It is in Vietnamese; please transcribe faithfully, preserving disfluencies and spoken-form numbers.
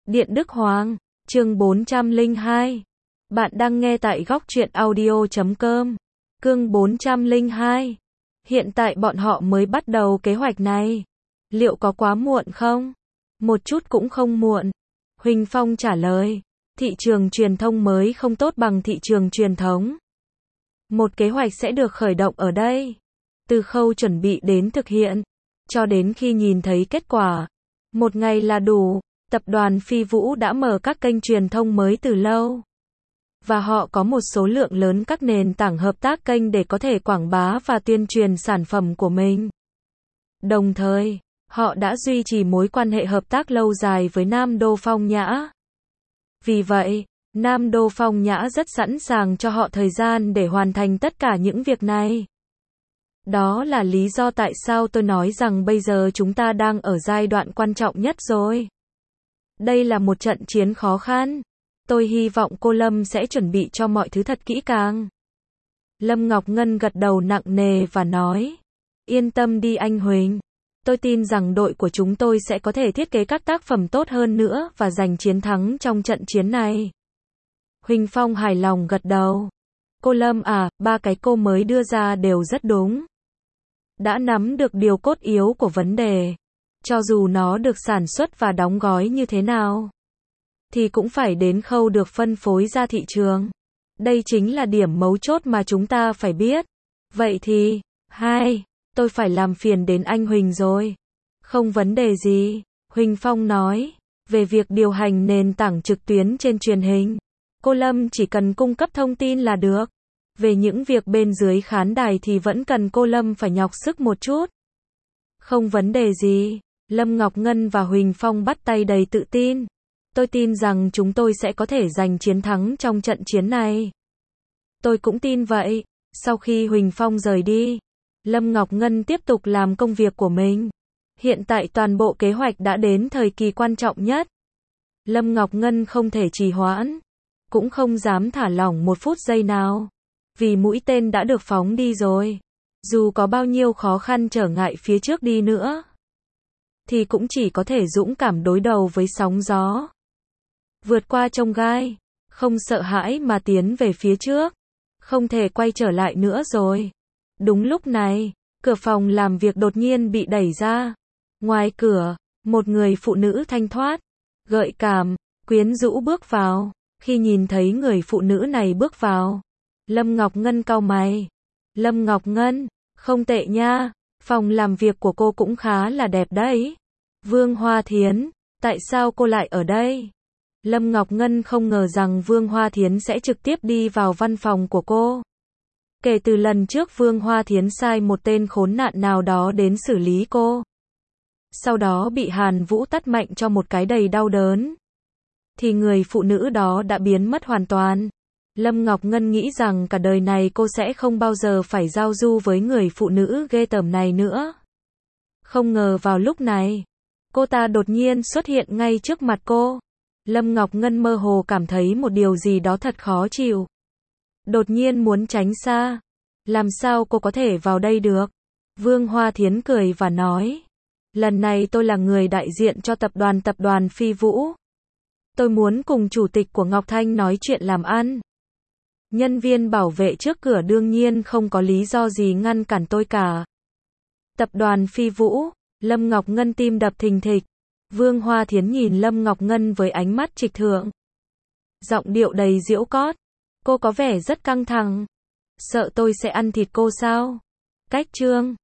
Điện Đức Hoàng, chương bốn trăm lẻ hai. Bạn đang nghe tại góc truyện audio chấm com. Cương bốn trăm lẻ hai. Hiện tại bọn họ mới bắt đầu kế hoạch này. Liệu có quá muộn không? Một chút cũng không muộn. Huỳnh Phong trả lời. Thị trường truyền thông mới không tốt bằng thị trường truyền thống. Một kế hoạch sẽ được khởi động ở đây. Từ khâu chuẩn bị đến thực hiện. Cho đến khi nhìn thấy kết quả. Một ngày là đủ. Tập đoàn Phi Vũ đã mở các kênh truyền thông mới từ lâu. Và họ có một số lượng lớn các nền tảng hợp tác kênh để có thể quảng bá và tuyên truyền sản phẩm của mình. Đồng thời, họ đã duy trì mối quan hệ hợp tác lâu dài với Nam Đô Phong Nhã. Vì vậy, Nam Đô Phong Nhã rất sẵn sàng cho họ thời gian để hoàn thành tất cả những việc này. Đó là lý do tại sao tôi nói rằng bây giờ chúng ta đang ở giai đoạn quan trọng nhất rồi. Đây là một trận chiến khó khăn. Tôi hy vọng cô Lâm sẽ chuẩn bị cho mọi thứ thật kỹ càng. Lâm Ngọc Ngân gật đầu nặng nề và nói. Yên tâm đi anh Huỳnh. Tôi tin rằng đội của chúng tôi sẽ có thể thiết kế các tác phẩm tốt hơn nữa và giành chiến thắng trong trận chiến này. Huỳnh Phong hài lòng gật đầu. Cô Lâm à, ba cái cô mới đưa ra đều rất đúng. Đã nắm được điều cốt yếu của vấn đề. Cho dù nó được sản xuất và đóng gói như thế nào, thì cũng phải đến khâu được phân phối ra thị trường. Đây chính là điểm mấu chốt mà chúng ta phải biết. Vậy thì, hai, tôi phải làm phiền đến anh Huỳnh rồi. Không vấn đề gì, Huỳnh Phong nói. Về việc điều hành nền tảng trực tuyến trên truyền hình, cô Lâm chỉ cần cung cấp thông tin là được. Về những việc bên dưới khán đài thì vẫn cần cô Lâm phải nhọc sức một chút. Không vấn đề gì. Lâm Ngọc Ngân và Huỳnh Phong bắt tay đầy tự tin. Tôi tin rằng chúng tôi sẽ có thể giành chiến thắng trong trận chiến này. Tôi cũng tin vậy. Sau khi Huỳnh Phong rời đi, Lâm Ngọc Ngân tiếp tục làm công việc của mình. Hiện tại toàn bộ kế hoạch đã đến thời kỳ quan trọng nhất. Lâm Ngọc Ngân không thể trì hoãn, cũng không dám thả lỏng một phút giây nào. Vì mũi tên đã được phóng đi rồi. Dù có bao nhiêu khó khăn trở ngại phía trước đi nữa, thì cũng chỉ có thể dũng cảm đối đầu với sóng gió. Vượt qua chông gai, không sợ hãi mà tiến về phía trước. Không thể quay trở lại nữa rồi. Đúng lúc này, cửa phòng làm việc đột nhiên bị đẩy ra. Ngoài cửa, một người phụ nữ thanh thoát, gợi cảm, quyến rũ bước vào. Khi nhìn thấy người phụ nữ này bước vào, Lâm Ngọc Ngân cau mày. Lâm Ngọc Ngân, không tệ nha, phòng làm việc của cô cũng khá là đẹp đấy. Vương Hoa Thiến, tại sao cô lại ở đây? Lâm Ngọc Ngân không ngờ rằng Vương Hoa Thiến sẽ trực tiếp đi vào văn phòng của cô. Kể từ lần trước Vương Hoa Thiến sai một tên khốn nạn nào đó đến xử lý cô, sau đó bị Hàn Vũ tát mạnh cho một cái đầy đau đớn, thì người phụ nữ đó đã biến mất hoàn toàn. Lâm Ngọc Ngân nghĩ rằng cả đời này cô sẽ không bao giờ phải giao du với người phụ nữ ghê tởm này nữa. Không ngờ vào lúc này, cô ta đột nhiên xuất hiện ngay trước mặt cô. Lâm Ngọc Ngân mơ hồ cảm thấy một điều gì đó thật khó chịu. Đột nhiên muốn tránh xa. Làm sao cô có thể vào đây được? Vương Hoa Thiến cười và nói. Lần này tôi là người đại diện cho tập đoàn tập đoàn Phi Vũ. Tôi muốn cùng chủ tịch của Ngọc Thanh nói chuyện làm ăn. Nhân viên bảo vệ trước cửa đương nhiên không có lý do gì ngăn cản tôi cả. Tập đoàn Phi Vũ, Lâm Ngọc Ngân tim đập thình thịch. Vương Hoa Thiến nhìn Lâm Ngọc Ngân với ánh mắt trịch thượng. Giọng điệu đầy giễu cót. Cô có vẻ rất căng thẳng. Sợ tôi sẽ ăn thịt cô sao? Cách chương.